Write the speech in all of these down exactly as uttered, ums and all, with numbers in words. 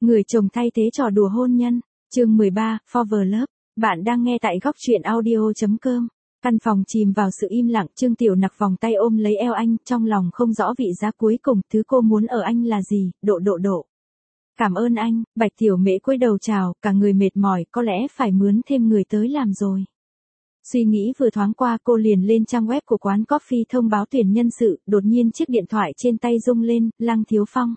Người chồng thay thế trò đùa hôn nhân, chương mười ba, Forever Love. Bạn đang nghe tại góc truyện audio.com. Căn phòng chìm vào sự im lặng, Trương Tiểu Nặc vòng tay ôm lấy eo anh, trong lòng không rõ vị giá cuối cùng, thứ cô muốn ở anh là gì, độ độ độ. Cảm ơn anh, Bạch Tiểu Mễ cúi đầu chào, cả người mệt mỏi, có lẽ phải mướn thêm người tới làm rồi. Suy nghĩ vừa thoáng qua cô liền lên trang web của quán coffee thông báo tuyển nhân sự, đột nhiên chiếc điện thoại trên tay rung lên, Lăng Thiếu Phong.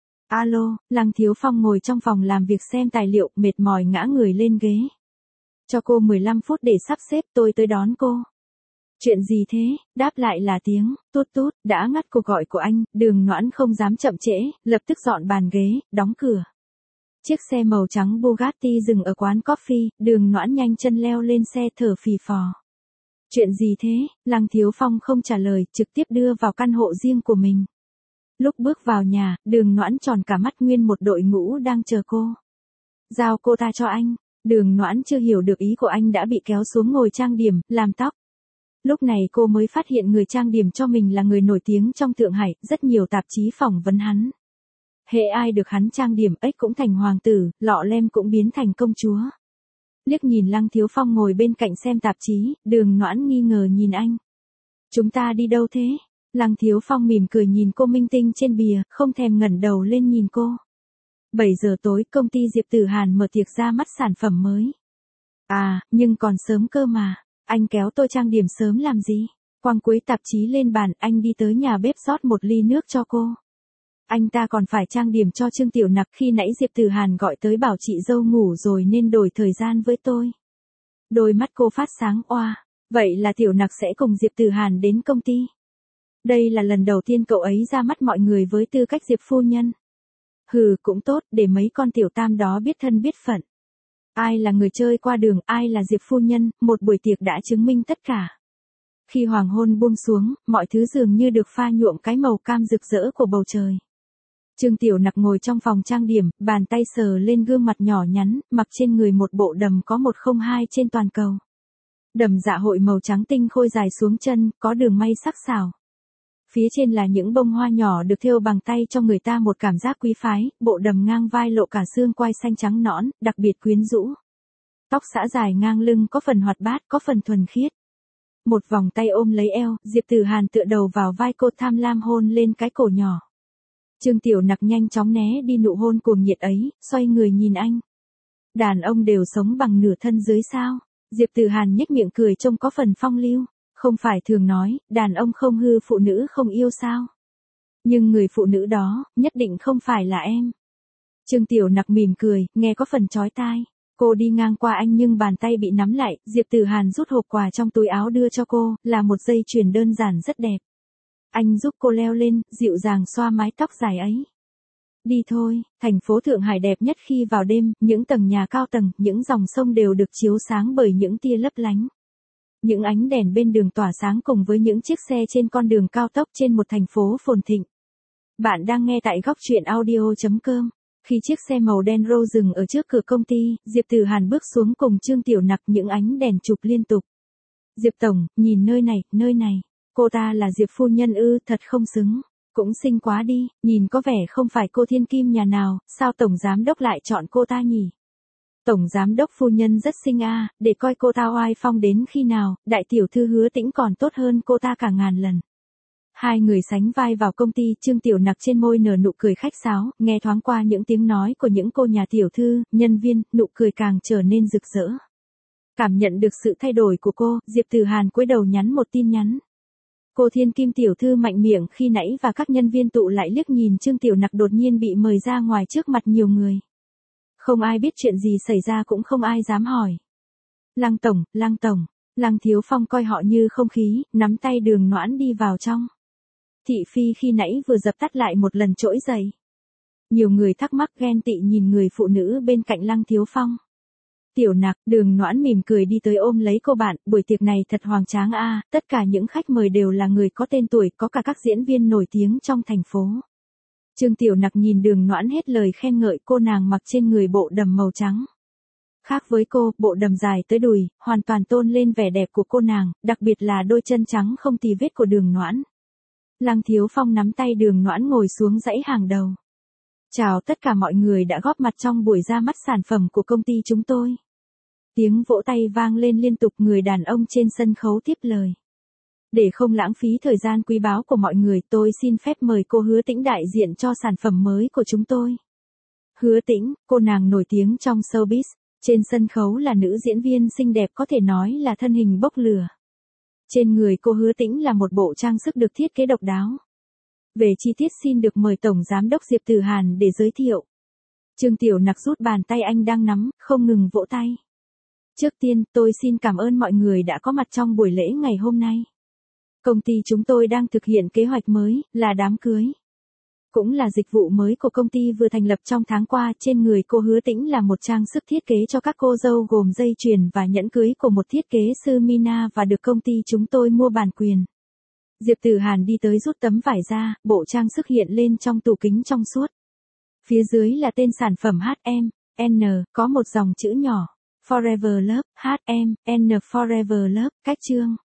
Alo, Lăng Thiếu Phong ngồi trong phòng làm việc xem tài liệu, mệt mỏi ngã người lên ghế. Cho cô mười lăm phút để sắp xếp, tôi tới đón cô. Chuyện gì thế? Đáp lại là tiếng, tút tút, đã ngắt cuộc gọi của anh, Đường Noãn không dám chậm trễ, lập tức dọn bàn ghế, đóng cửa. Chiếc xe màu trắng Bugatti dừng ở quán coffee, Đường Noãn nhanh chân leo lên xe thở phì phò. Chuyện gì thế? Lăng Thiếu Phong không trả lời, trực tiếp đưa vào căn hộ riêng của mình. Lúc bước vào nhà, Đường Noãn tròn cả mắt, nguyên một đội ngũ đang chờ cô. Giao cô ta cho anh. Đường Noãn chưa hiểu được ý của anh đã bị kéo xuống ngồi trang điểm, làm tóc. Lúc này cô mới phát hiện người trang điểm cho mình là người nổi tiếng trong Thượng Hải, rất nhiều tạp chí phỏng vấn hắn. Hễ ai được hắn trang điểm, ếch cũng thành hoàng tử, lọ lem cũng biến thành công chúa. Liếc nhìn Lăng Thiếu Phong ngồi bên cạnh xem tạp chí, Đường Noãn nghi ngờ nhìn anh. Chúng ta đi đâu thế? Lăng Thiếu Phong mỉm cười nhìn cô minh tinh trên bìa, không thèm ngẩng đầu lên nhìn cô. bảy giờ tối, công ty Diệp Tử Hàn mở tiệc ra mắt sản phẩm mới. À, nhưng còn sớm cơ mà. Anh kéo tôi trang điểm sớm làm gì? Quăng cuối tạp chí lên bàn, anh đi tới nhà bếp rót một ly nước cho cô. Anh ta còn phải trang điểm cho Trương Tiểu Nặc, khi nãy Diệp Tử Hàn gọi tới bảo chị dâu ngủ rồi nên đổi thời gian với tôi. Đôi mắt cô phát sáng, oa, vậy là Tiểu Nặc sẽ cùng Diệp Tử Hàn đến công ty. Đây là lần đầu tiên cậu ấy ra mắt mọi người với tư cách Diệp phu nhân. Hừ, cũng tốt, để mấy con tiểu tam đó biết thân biết phận. Ai là người chơi qua đường, ai là Diệp phu nhân, một buổi tiệc đã chứng minh tất cả. Khi hoàng hôn buông xuống, mọi thứ dường như được pha nhuộm cái màu cam rực rỡ của bầu trời. Trương Tiểu Nặc ngồi trong phòng trang điểm, bàn tay sờ lên gương mặt nhỏ nhắn, mặc trên người một bộ đầm có một không hai trên toàn cầu. Đầm dạ hội màu trắng tinh khôi dài xuống chân, có đường may sắc sảo. Phía trên là những bông hoa nhỏ được thêu bằng tay cho người ta một cảm giác quý phái, bộ đầm ngang vai lộ cả xương quai xanh trắng nõn, đặc biệt quyến rũ. Tóc xõa dài ngang lưng, có phần hoạt bát, có phần thuần khiết. Một vòng tay ôm lấy eo, Diệp Tử Hàn tựa đầu vào vai cô, tham lam hôn lên cái cổ nhỏ. Trương Tiểu Nặc nhanh chóng né đi nụ hôn cuồng nhiệt ấy, xoay người nhìn anh. Đàn ông đều sống bằng nửa thân dưới sao? Diệp Tử Hàn nhếch miệng cười trông có phần phong lưu. Không phải thường nói, đàn ông không hư phụ nữ không yêu sao? Nhưng người phụ nữ đó, nhất định không phải là em. Trương Tiểu Nặc mỉm cười, nghe có phần chói tai. Cô đi ngang qua anh nhưng bàn tay bị nắm lại, Diệp Tử Hàn rút hộp quà trong túi áo đưa cho cô, là một dây chuyền đơn giản rất đẹp. Anh giúp cô leo lên, dịu dàng xoa mái tóc dài ấy. Đi thôi, thành phố Thượng Hải đẹp nhất khi vào đêm, những tầng nhà cao tầng, những dòng sông đều được chiếu sáng bởi những tia lấp lánh. Những ánh đèn bên đường tỏa sáng cùng với những chiếc xe trên con đường cao tốc trên một thành phố phồn thịnh. Bạn đang nghe tại góc truyện audio.com. Khi chiếc xe màu đen rô dừng ở trước cửa công ty, Diệp Tử Hàn bước xuống cùng Trương Tiểu Nặc, những ánh đèn chụp liên tục. Diệp Tổng, nhìn nơi này, nơi này. Cô ta là Diệp phu nhân ư, thật không xứng. Cũng xinh quá đi, nhìn có vẻ không phải cô thiên kim nhà nào, sao Tổng Giám Đốc lại chọn cô ta nhỉ? Tổng Giám Đốc phu nhân rất xinh a, để coi cô ta oai phong đến khi nào, đại tiểu thư Hứa Tĩnh còn tốt hơn cô ta cả ngàn lần. Hai người sánh vai vào công ty, Trương Tiểu Nặc trên môi nở nụ cười khách sáo, nghe thoáng qua những tiếng nói của những cô nhà tiểu thư, nhân viên, nụ cười càng trở nên rực rỡ. Cảm nhận được sự thay đổi của cô, Diệp Tử Hàn cúi đầu nhắn một tin nhắn. Cô thiên kim tiểu thư mạnh miệng khi nãy và các nhân viên tụ lại liếc nhìn Trương Tiểu Nặc đột nhiên bị mời ra ngoài trước mặt nhiều người. Không ai biết chuyện gì xảy ra, cũng không ai dám hỏi. Lăng Tổng, Lăng Tổng, Lăng Thiếu Phong coi họ như không khí, nắm tay Đường Noãn đi vào trong. Thị phi khi nãy vừa dập tắt lại một lần trỗi dậy. Nhiều người thắc mắc ghen tị nhìn người phụ nữ bên cạnh Lăng Thiếu Phong. Tiểu Nặc, Đường Noãn mỉm cười đi tới ôm lấy cô bạn, buổi tiệc này thật hoành tráng a, tất cả những khách mời đều là người có tên tuổi, có cả các diễn viên nổi tiếng trong thành phố. Trương Tiểu Nặc nhìn Đường Noãn hết lời khen ngợi, cô nàng mặc trên người bộ đầm màu trắng. Khác với cô, bộ đầm dài tới đùi, hoàn toàn tôn lên vẻ đẹp của cô nàng, đặc biệt là đôi chân trắng không tì vết của Đường Noãn. Lăng Thiếu Phong nắm tay Đường Noãn ngồi xuống dãy hàng đầu. Chào tất cả mọi người đã góp mặt trong buổi ra mắt sản phẩm của công ty chúng tôi. Tiếng vỗ tay vang lên liên tục, người đàn ông trên sân khấu tiếp lời. Để không lãng phí thời gian quý báu của mọi người, tôi xin phép mời cô Hứa Tĩnh đại diện cho sản phẩm mới của chúng tôi. Hứa Tĩnh, cô nàng nổi tiếng trong showbiz, trên sân khấu là nữ diễn viên xinh đẹp có thể nói là thân hình bốc lửa. Trên người cô Hứa Tĩnh là một bộ trang sức được thiết kế độc đáo. Về chi tiết xin được mời Tổng Giám đốc Diệp Tử Hàn để giới thiệu. Trương Tiểu Nặc rút bàn tay anh đang nắm, không ngừng vỗ tay. Trước tiên, tôi xin cảm ơn mọi người đã có mặt trong buổi lễ ngày hôm nay. Công ty chúng tôi đang thực hiện kế hoạch mới, là đám cưới. Cũng là dịch vụ mới của công ty vừa thành lập trong tháng qua. Trên người cô Hứa Tĩnh là một trang sức thiết kế cho các cô dâu gồm dây chuyền và nhẫn cưới của một thiết kế sư Mina và được công ty chúng tôi mua bản quyền. Diệp Tử Hàn đi tới rút tấm vải ra, bộ trang sức hiện lên trong tủ kính trong suốt. Phía dưới là tên sản phẩm hát em en, có một dòng chữ nhỏ. Forever Love, hát em en Forever Love, cách chương.